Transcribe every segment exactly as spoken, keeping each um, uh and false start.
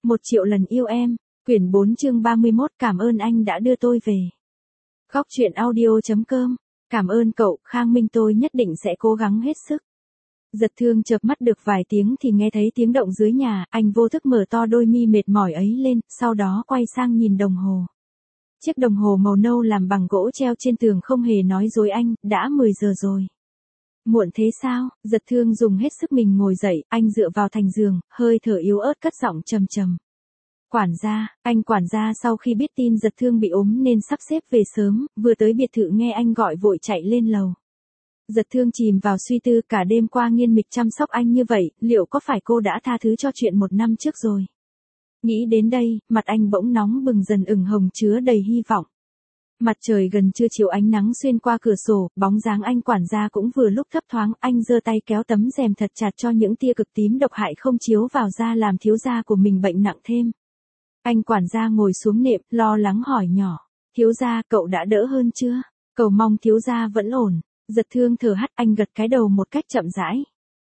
Một triệu lần yêu em, quyển bốn chương ba mươi mốt. Cảm ơn anh đã đưa tôi về. Góc truyện audio chấm com. Cảm ơn cậu, Khang Minh, tôi nhất định sẽ cố gắng hết sức. Giật Thương chợp mắt được vài tiếng thì nghe thấy tiếng động dưới nhà, anh vô thức mở to đôi mi mệt mỏi ấy lên, sau đó quay sang nhìn đồng hồ. Chiếc đồng hồ màu nâu làm bằng gỗ treo trên tường không hề nói dối anh, đã mười giờ rồi. Muộn thế sao? Giật Thương dùng hết sức mình ngồi dậy, anh dựa vào thành giường, hơi thở yếu ớt cất giọng trầm trầm. Quản gia, anh quản gia sau khi biết tin Giật Thương bị ốm nên sắp xếp về sớm, vừa tới biệt thự nghe anh gọi vội chạy lên lầu. Giật Thương chìm vào suy tư, cả đêm qua nghiên mịch chăm sóc anh như vậy, liệu có phải cô đã tha thứ cho chuyện một năm trước rồi? Nghĩ đến đây, mặt anh bỗng nóng bừng dần ửng hồng chứa đầy hy vọng. Mặt trời gần trưa chiếu ánh nắng xuyên qua cửa sổ, bóng dáng anh quản gia cũng vừa lúc thấp thoáng, anh giơ tay kéo tấm rèm thật chặt cho những tia cực tím độc hại không chiếu vào da làm thiếu gia của mình bệnh nặng thêm. Anh quản gia ngồi xuống nệm, lo lắng hỏi nhỏ, thiếu gia, cậu đã đỡ hơn chưa? Cầu mong thiếu gia vẫn ổn. Giật Thương thở hắt, anh gật cái đầu một cách chậm rãi.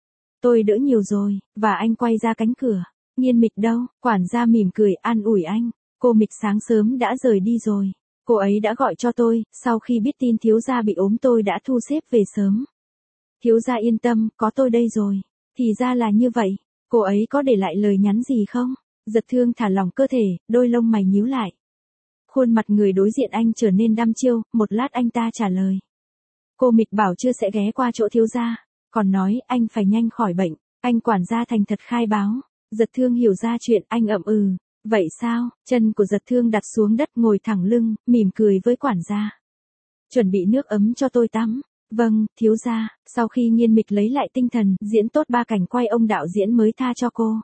Tôi đỡ nhiều rồi, và anh quay ra cánh cửa. Nghiên mịch đâu? Quản gia mỉm cười an ủi anh. Cô Mịch sáng sớm đã rời đi rồi. Cô ấy đã gọi cho tôi, sau khi biết tin thiếu gia bị ốm tôi đã thu xếp về sớm. Thiếu gia yên tâm, có tôi đây rồi. Thì ra là như vậy, cô ấy có để lại lời nhắn gì không? Giật Thương thả lỏng cơ thể, đôi lông mày nhíu lại. Khuôn mặt người đối diện anh trở nên đăm chiêu, một lát anh ta trả lời. Cô Mịch bảo chưa sẽ ghé qua chỗ thiếu gia, còn nói anh phải nhanh khỏi bệnh. Anh quản gia thành thật khai báo. Giật Thương hiểu ra chuyện, anh ậm ừ. Vậy sao? Chân của Giật Thương đặt xuống đất, ngồi thẳng lưng, mỉm cười với quản gia. Chuẩn bị nước ấm cho tôi tắm. Vâng, thiếu gia. Sau khi nghiên mịch lấy lại tinh thần, diễn tốt ba cảnh quay ông đạo diễn mới tha cho cô.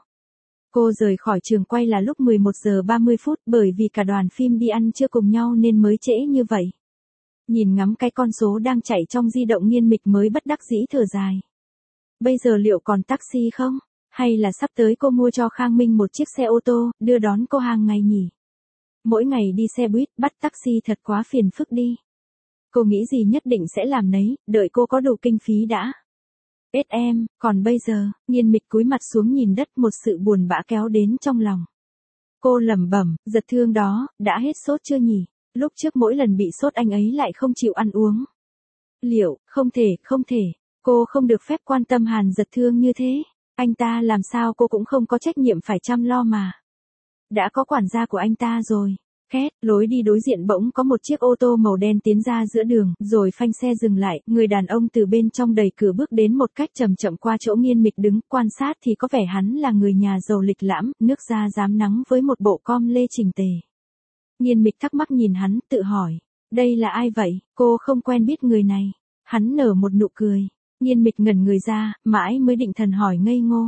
Cô rời khỏi trường quay là lúc mười một giờ ba mươi phút, bởi vì cả đoàn phim đi ăn trưa cùng nhau nên mới trễ như vậy. Nhìn ngắm cái con số đang chạy trong di động, nghiên mịch mới bất đắc dĩ thở dài. Bây giờ liệu còn taxi không? Hay là sắp tới cô mua cho Khang Minh một chiếc xe ô tô, đưa đón cô hàng ngày nhỉ? Mỗi ngày đi xe buýt, bắt taxi thật quá phiền phức đi. Cô nghĩ gì nhất định sẽ làm nấy, đợi cô có đủ kinh phí đã. Ết em, còn bây giờ, nghiên mịch cúi mặt xuống nhìn đất, một sự buồn bã kéo đến trong lòng. Cô lẩm bẩm, Giật Thương đó, đã hết sốt chưa nhỉ? Lúc trước mỗi lần bị sốt anh ấy lại không chịu ăn uống. Liệu, không thể, không thể, cô không được phép quan tâm Hàn Giật Thương như thế. Anh ta làm sao cô cũng không có trách nhiệm phải chăm lo mà. Đã có quản gia của anh ta rồi. Két, lối đi đối diện bỗng có một chiếc ô tô màu đen tiến ra giữa đường, rồi phanh xe dừng lại, người đàn ông từ bên trong đẩy cửa bước đến một cách chậm chậm qua chỗ nghiên mịch đứng, quan sát thì có vẻ hắn là người nhà giàu lịch lãm, nước da rám nắng với một bộ com lê chỉnh tề. Nghiên mịch thắc mắc nhìn hắn, tự hỏi, đây là ai vậy? Cô không quen biết người này. Hắn nở một nụ cười. Nghiên mịch ngẩn người ra, mãi mới định thần hỏi ngây ngô.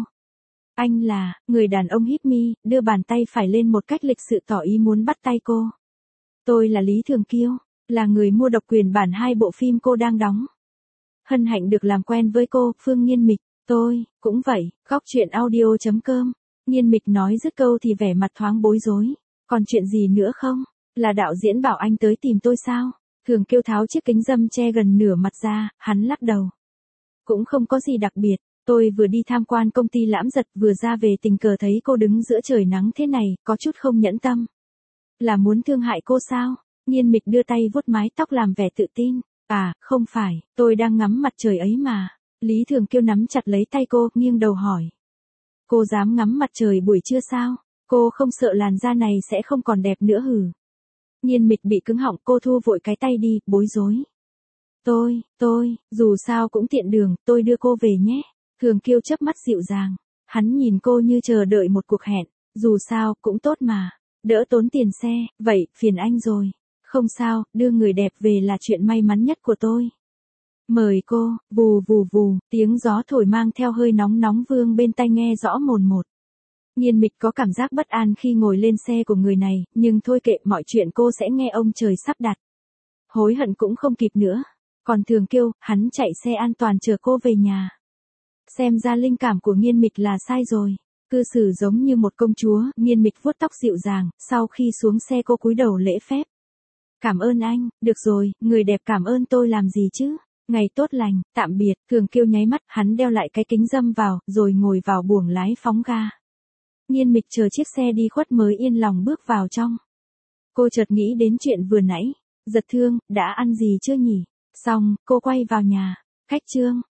Anh là, người đàn ông híp mi, đưa bàn tay phải lên một cách lịch sự tỏ ý muốn bắt tay cô. Tôi là Lý Thường Kiêu, là người mua độc quyền bản hai bộ phim cô đang đóng. Hân hạnh được làm quen với cô, Phương Nghiên Mịch. Tôi, cũng vậy, góc truyện audio chấm com. Nghiên Mịch nói dứt câu thì vẻ mặt thoáng bối rối. Còn chuyện gì nữa không? Là đạo diễn bảo anh tới tìm tôi sao? Thường Kiêu tháo chiếc kính râm che gần nửa mặt ra, hắn lắc đầu. Cũng không có gì đặc biệt, tôi vừa đi tham quan công ty Lãm Giật, vừa ra về tình cờ thấy cô đứng giữa trời nắng thế này, có chút không nhẫn tâm. Là muốn thương hại cô sao? Nghiên Mịch đưa tay vuốt mái tóc làm vẻ tự tin. À, không phải, tôi đang ngắm mặt trời ấy mà. Lý Thường Kiêu nắm chặt lấy tay cô, nghiêng đầu hỏi. Cô dám ngắm mặt trời buổi trưa sao? Cô không sợ làn da này sẽ không còn đẹp nữa hử? Nghiên Mịch bị cứng họng, cô thu vội cái tay đi, bối rối. Tôi, tôi, dù sao cũng tiện đường, tôi đưa cô về nhé. Thường Kiêu chớp mắt dịu dàng. Hắn nhìn cô như chờ đợi một cuộc hẹn. Dù sao, cũng tốt mà. Đỡ tốn tiền xe, vậy, phiền anh rồi. Không sao, đưa người đẹp về là chuyện may mắn nhất của tôi. Mời cô, vù vù vù, tiếng gió thổi mang theo hơi nóng nóng vương bên tai nghe rõ mồn một. Nghiên Mịch có cảm giác bất an khi ngồi lên xe của người này, nhưng thôi kệ, mọi chuyện cô sẽ nghe ông trời sắp đặt. Hối hận cũng không kịp nữa. Còn Thường Kiêu, hắn chạy xe an toàn chờ cô về nhà. Xem ra linh cảm của Nghiên Mịch là sai rồi. Cư xử giống như một công chúa, Nghiên Mịch vuốt tóc dịu dàng, sau khi xuống xe cô cúi đầu lễ phép. Cảm ơn anh, được rồi, người đẹp cảm ơn tôi làm gì chứ? Ngày tốt lành, tạm biệt. Thường Kiêu nháy mắt, hắn đeo lại cái kính râm vào, rồi ngồi vào buồng lái phóng ga. Nhiên Mịch chờ chiếc xe đi khuất mới yên lòng bước vào trong. Cô chợt nghĩ đến chuyện vừa nãy. Giật Thương, đã ăn gì chưa nhỉ? Xong, cô quay vào nhà. Khách Trương,